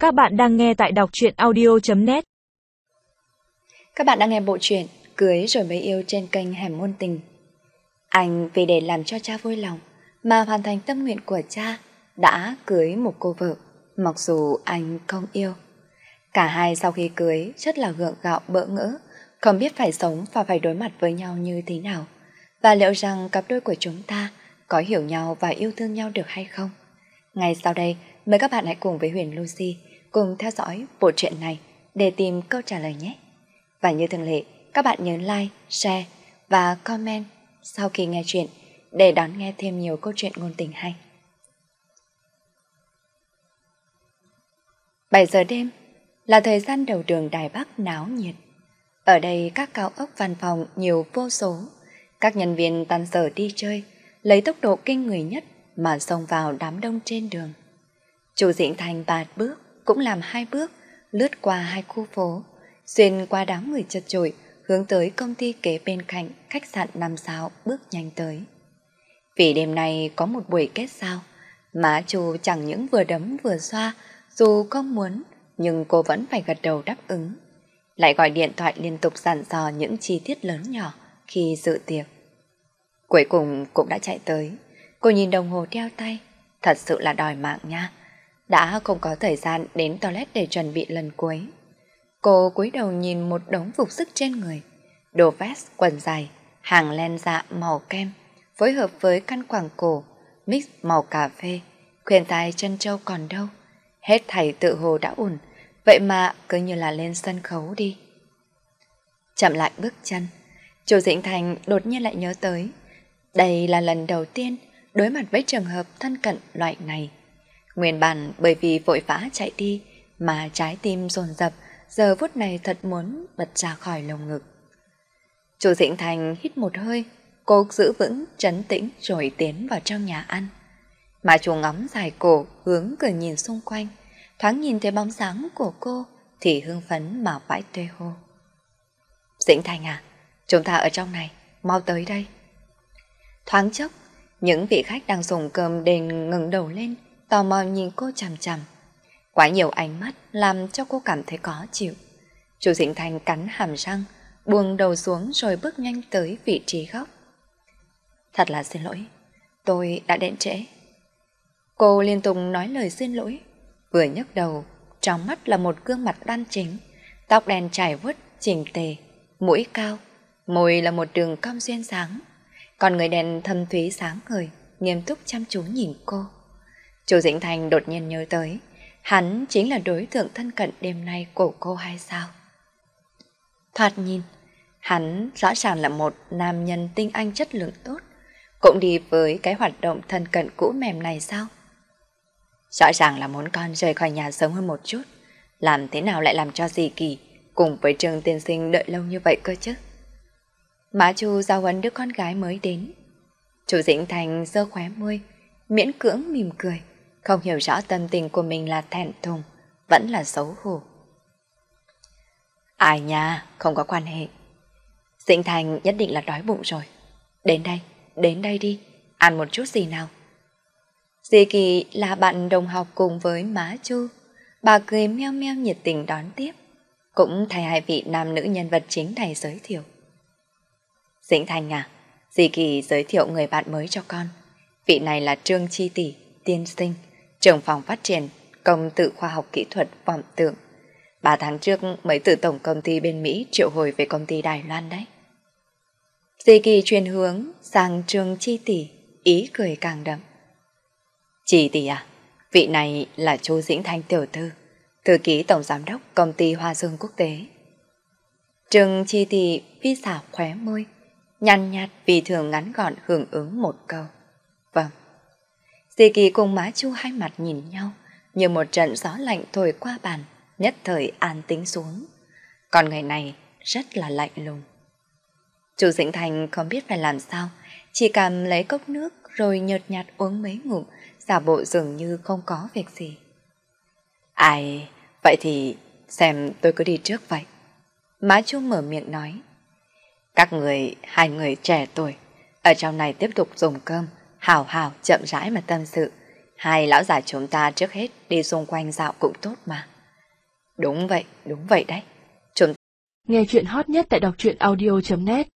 Các bạn đang nghe tại đọc truyện audio.net. Các bạn đang nghe bộ truyện Cưới rồi mới yêu trên kênh Hẻm Ngôn Tình. Anh vì để làm cho cha vui lòng mà hoàn thành tâm nguyện của cha, đã cưới một cô vợ, mặc dù anh không yêu. Cả hai sau khi cưới rất là gượng gạo bỡ ngỡ, không biết phải sống và phải đối mặt với nhau như thế nào, và liệu rằng cặp đôi của chúng ta có hiểu nhau và yêu thương nhau được hay không. Ngay sau đây, mời các bạn hãy cùng với Huyền Lucy cùng theo dõi bộ truyện này để tìm câu trả lời nhé. Và như thường lệ, các bạn nhớ like, share và comment sau khi nghe chuyện để đón nghe thêm nhiều câu chuyện ngôn tình hay. 7 giờ đêm là thời gian đầu đường Đài Bắc náo nhiệt. Ở đây các cao ốc văn phòng nhiều vô số, các nhân viên tan sở đi chơi, lấy tốc độ kinh người nhất mà xông vào đám đông trên đường. Chu Dĩnh Thành 3 bước, cũng làm 2 bước, lướt qua 2 khu phố, xuyên qua đám người chật chội, hướng tới công ty kế bên cạnh khách sạn 5 sao bước nhanh tới. Vì đêm nay có một buổi kết giao, má Chu chẳng những vừa đấm vừa xoa, dù không muốn, nhưng cô vẫn phải gật đầu đáp ứng. Lại gọi điện thoại liên tục dặn dò những chi tiết lớn nhỏ khi dự tiệc. Cuối cùng cũng đã chạy tới. Cô nhìn đồng hồ đeo tay, thật sự là đòi mạng nha. Đã không có thời gian đến toilet để chuẩn bị lần cuối. Cô cúi đầu nhìn một đống phục sức trên người. Đồ vest, quần dài, hàng len dạ màu kem, phối hợp với khăn quàng cổ, mix màu cà phê, khuyên tai chân trâu còn đâu. Hết thảy tự hồ đã ổn, vậy mà cứ như là lên sân khấu đi. Chậm lại bước chân, Chu Dĩnh Thành đột nhiên lại nhớ tới. Đây là lần đầu tiên đối mặt với trường hợp thân cận loại này. Nguyên bản bởi vì vội vã chạy đi mà trái tim dồn dập, giờ phút này thật muốn bật ra khỏi lồng ngực. Chu Dĩnh Thành hít một hơi, cố giữ vững trấn tĩnh rồi tiến vào trong nhà ăn. Mà Chu ngắm dài cổ hướng cửa nhìn xung quanh, thoáng nhìn thấy bóng dáng của cô thì hưng phấn mà vãi tê hô. Dĩnh Thành à, chúng ta ở trong này, mau tới đây. Thoáng chốc, những vị khách đang dùng cơm đền ngẩng đầu lên, tò mò nhìn cô chằm chằm. Quá nhiều ánh mắt làm cho cô cảm thấy khó chịu. Chu Dĩnh Thành cắn hàm răng, buông đầu xuống rồi bước nhanh tới vị trí góc. Thật là xin lỗi, tôi đã đến trễ. Cô liên tục nói lời xin lỗi, vừa nhấc đầu, trong mắt là một gương mặt đoan chính, tóc đen trải vuốt chỉnh tề, mũi cao, môi là một đường cong duyên dáng, còn người đèn thâm thúy sáng ngời, nghiêm túc chăm chú nhìn cô. Chu Dĩnh Thành đột nhiên nhớ tới, hắn chính là đối tượng thân cận đêm nay của cô hay sao? Thoạt nhìn, hắn rõ ràng là một nam nhân tinh anh chất lượng tốt, cũng đi với cái hoạt động thân cận cũ mềm này sao? Rõ ràng là muốn con rời khỏi nhà sớm hơn một chút, làm thế nào lại làm cho dì Kỳ cùng với Trương tiên sinh đợi lâu như vậy cơ chứ? Má Chu giáo huấn đứa con gái mới đến. Chu Dĩnh Thành giơ khóe môi, miễn cưỡng mỉm cười, không hiểu rõ tâm tình của mình là thẹn thùng, vẫn là xấu hổ. Ai nha, không có quan hệ. Dĩnh Thành nhất định là đói bụng rồi. Đến đây đi, ăn một chút gì nào. Dì Kỳ là bạn đồng học cùng với má Chu. Bà cười meo meo nhiệt tình đón tiếp, cũng thay hai vị nam nữ nhân vật chính này giới thiệu. Dĩnh Thành à, dì Kỳ giới thiệu người bạn mới cho con. Vị này là Trương Chi Tỷ, tiên sinh, trưởng phòng phát triển công tự khoa học kỹ thuật vọng tượng. 3 tháng trước mới từ tổng công ty bên Mỹ triệu hồi về công ty Đài Loan đấy. Dì Kỳ chuyển hướng sang Trương Chi Tỷ, ý cười càng đậm. Chi Tỷ à, vị này là Chu Dĩnh Thành tiểu thư, thư ký tổng giám đốc công ty Hoa Dương Quốc tế. Trương Chi Tỷ vi xảo khóe môi, nhăn nhạt vì thường ngắn gọn hưởng ứng một câu. Vâng. Dì Kỳ cùng má Chu hai mặt nhìn nhau, như một trận gió lạnh thổi qua bàn, nhất thời an tĩnh xuống. Còn người này rất là lạnh lùng. Chu Dĩnh Thành không biết phải làm sao, chỉ cầm lấy cốc nước rồi nhợt nhạt uống mấy ngụm, giả bộ dường như không có việc gì. Ai, vậy thì xem tôi cứ đi trước vậy. Má Chu mở miệng nói. Các người, hai người trẻ tuổi, ở trong này tiếp tục dùng cơm, hào hào chậm rãi mà tâm sự, Hai lão già chúng ta trước hết đi xung quanh dạo cũng tốt mà. Đúng vậy đấy. Nghe chuyện hot nhất tại đọc truyện audio.net